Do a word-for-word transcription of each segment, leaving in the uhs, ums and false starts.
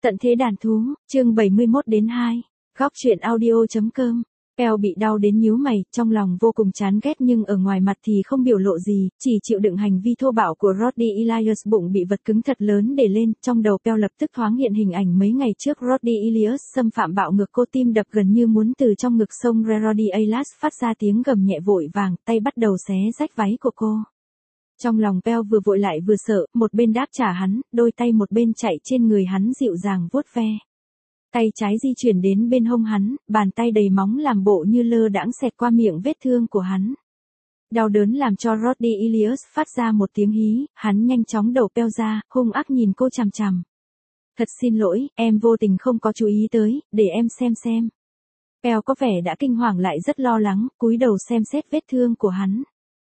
Tận thế đàn thú, chương bảy mươi mốt đến hai. Góc truyện audio.com. Peo bị đau đến nhíu mày, trong lòng vô cùng chán ghét nhưng ở ngoài mặt thì không biểu lộ gì, chỉ chịu đựng hành vi thô bạo của Roddy Elias. Bụng bị vật cứng thật lớn để lên, trong đầu Peo lập tức thoáng hiện hình ảnh mấy ngày trước Roddy Elias xâm phạm bạo ngực cô, tim đập gần như muốn từ trong ngực xông ra. Roddy Elias phát ra tiếng gầm nhẹ vội vàng, tay bắt đầu xé rách váy của cô. Trong lòng Peo vừa vội lại vừa sợ, một bên đáp trả hắn, đôi tay một bên chạy trên người hắn dịu dàng vuốt ve. Tay trái di chuyển đến bên hông hắn, bàn tay đầy móng làm bộ như lơ đãng xẹt qua miệng vết thương của hắn. Đau đớn làm cho Roddy Elias phát ra một tiếng hí, hắn nhanh chóng đẩu Peo ra, hung ác nhìn cô chằm chằm. Thật xin lỗi, em vô tình không có chú ý tới, để em xem xem. Peo có vẻ đã kinh hoàng lại rất lo lắng, cúi đầu xem xét vết thương của hắn.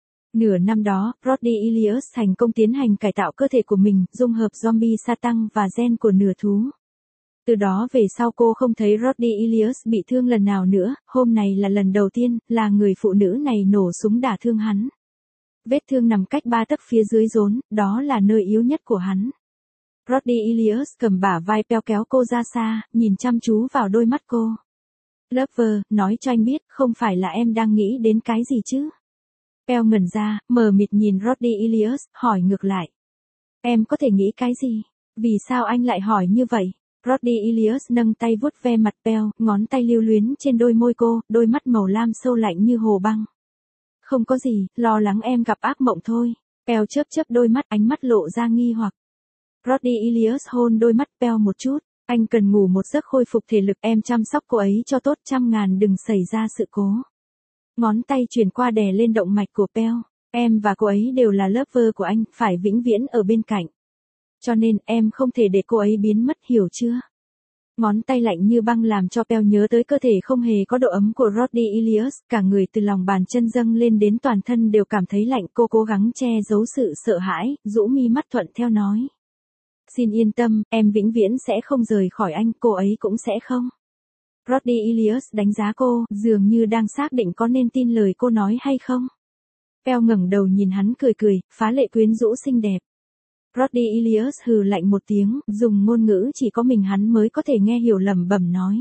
Nửa năm đó, Roddy Elias thành công tiến hành cải tạo cơ thể của mình, dung hợp zombie sa tăng và gen của nửa thú. Từ đó về sau cô không thấy Roddy Elias bị thương lần nào nữa, hôm này là lần đầu tiên, là người phụ nữ này nổ súng đả thương hắn. Vết thương nằm cách ba tấc phía dưới rốn, đó là nơi yếu nhất của hắn. Roddy Elias cầm bả vai Peo kéo cô ra xa, nhìn chăm chú vào đôi mắt cô. Lover, nói cho anh biết, không phải là em đang nghĩ đến cái gì chứ? Peo ngẩn ra, mờ mịt nhìn Roddy Elias, hỏi ngược lại. Em có thể nghĩ cái gì? Vì sao anh lại hỏi như vậy? Roddy Elias nâng tay vuốt ve mặt Peo, ngón tay lưu luyến trên đôi môi cô, đôi mắt màu lam sâu lạnh như hồ băng. Không có gì, lo lắng em gặp ác mộng thôi. Peo chớp chớp đôi mắt, ánh mắt lộ ra nghi hoặc. Roddy Elias hôn đôi mắt Peo một chút. Anh cần ngủ một giấc khôi phục thể lực, em chăm sóc cô ấy cho tốt, trăm ngàn đừng xảy ra sự cố. Ngón tay chuyển qua đè lên động mạch của Peo. Em và cô ấy đều là lover của anh, phải vĩnh viễn ở bên cạnh. Cho nên em không thể để cô ấy biến mất, hiểu chưa? Ngón tay lạnh như băng làm cho Peo nhớ tới cơ thể không hề có độ ấm của Roddy Elias, cả người từ lòng bàn chân dâng lên đến toàn thân đều cảm thấy lạnh. Cô cố gắng che giấu sự sợ hãi, rũ mi mắt thuận theo nói. Xin yên tâm, em vĩnh viễn sẽ không rời khỏi anh, cô ấy cũng sẽ không. Roddy Elias đánh giá cô, dường như đang xác định có nên tin lời cô nói hay không. Peo ngẩng đầu nhìn hắn cười cười, phá lệ quyến rũ xinh đẹp. Roddy Elias hừ lạnh một tiếng, dùng ngôn ngữ chỉ có mình hắn mới có thể nghe hiểu, lẩm bẩm nói.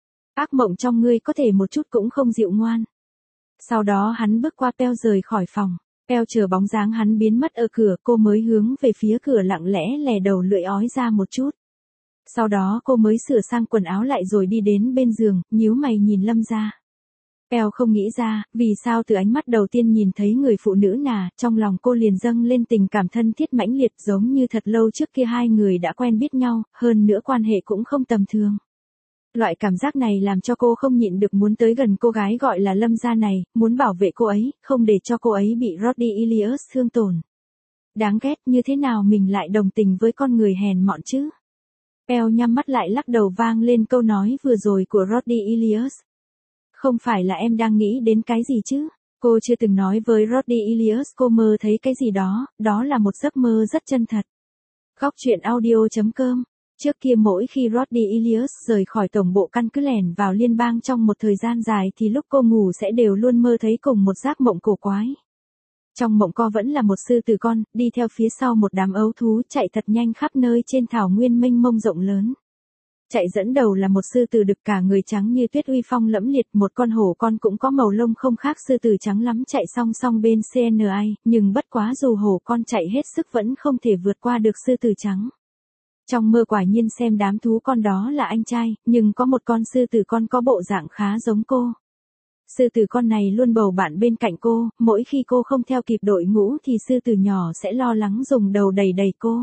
Ác mộng trong ngươi có thể một chút cũng không dịu ngoan. Sau đó hắn bước qua Peo rời khỏi phòng. Peo chờ bóng dáng hắn biến mất ở cửa, cô mới hướng về phía cửa lặng lẽ lè đầu lưỡi ói ra một chút. Sau đó cô mới sửa sang quần áo lại rồi đi đến bên giường, nhíu mày nhìn Lâm Gia. Peo không nghĩ ra, vì sao từ ánh mắt đầu tiên nhìn thấy người phụ nữ nà, trong lòng cô liền dâng lên tình cảm thân thiết mãnh liệt, giống như thật lâu trước kia hai người đã quen biết nhau, hơn nữa quan hệ cũng không tầm thường. Loại cảm giác này làm cho cô không nhịn được muốn tới gần cô gái gọi là Lâm Gia này, muốn bảo vệ cô ấy, không để cho cô ấy bị Roddy Elias thương tổn. Đáng ghét, như thế nào mình lại đồng tình với con người hèn mọn chứ? Peo nhắm mắt lại lắc đầu vang lên câu nói vừa rồi của Roddy Elias. Không phải là em đang nghĩ đến cái gì chứ? Cô chưa từng nói với Roddy Elias cô mơ thấy cái gì đó, đó là một giấc mơ rất chân thật. Góc truyện audio.com. Trước kia mỗi khi Roddy Elias rời khỏi tổng bộ căn cứ lẻn vào liên bang trong một thời gian dài thì lúc cô ngủ sẽ đều luôn mơ thấy cùng một giấc mộng cổ quái. Trong mộng co vẫn là một sư tử con, đi theo phía sau một đám ấu thú chạy thật nhanh khắp nơi trên thảo nguyên mênh mông rộng lớn. Chạy dẫn đầu là một sư tử đực cả người trắng như tuyết uy phong lẫm liệt, một con hổ con cũng có màu lông không khác sư tử trắng lắm chạy song song bên xê en i, nhưng bất quá dù hổ con chạy hết sức vẫn không thể vượt qua được sư tử trắng. Trong mơ quả nhiên xem đám thú con đó là anh trai, nhưng có một con sư tử con có bộ dạng khá giống cô. Sư tử con này luôn bầu bạn bên cạnh cô, mỗi khi cô không theo kịp đội ngũ thì sư tử nhỏ sẽ lo lắng dùng đầu đẩy đẩy cô.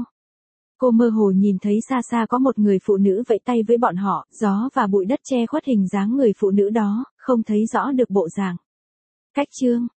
Cô mơ hồ nhìn thấy xa xa có một người phụ nữ vẫy tay với bọn họ, gió và bụi đất che khuất hình dáng người phụ nữ đó, không thấy rõ được bộ dạng. Cách chương,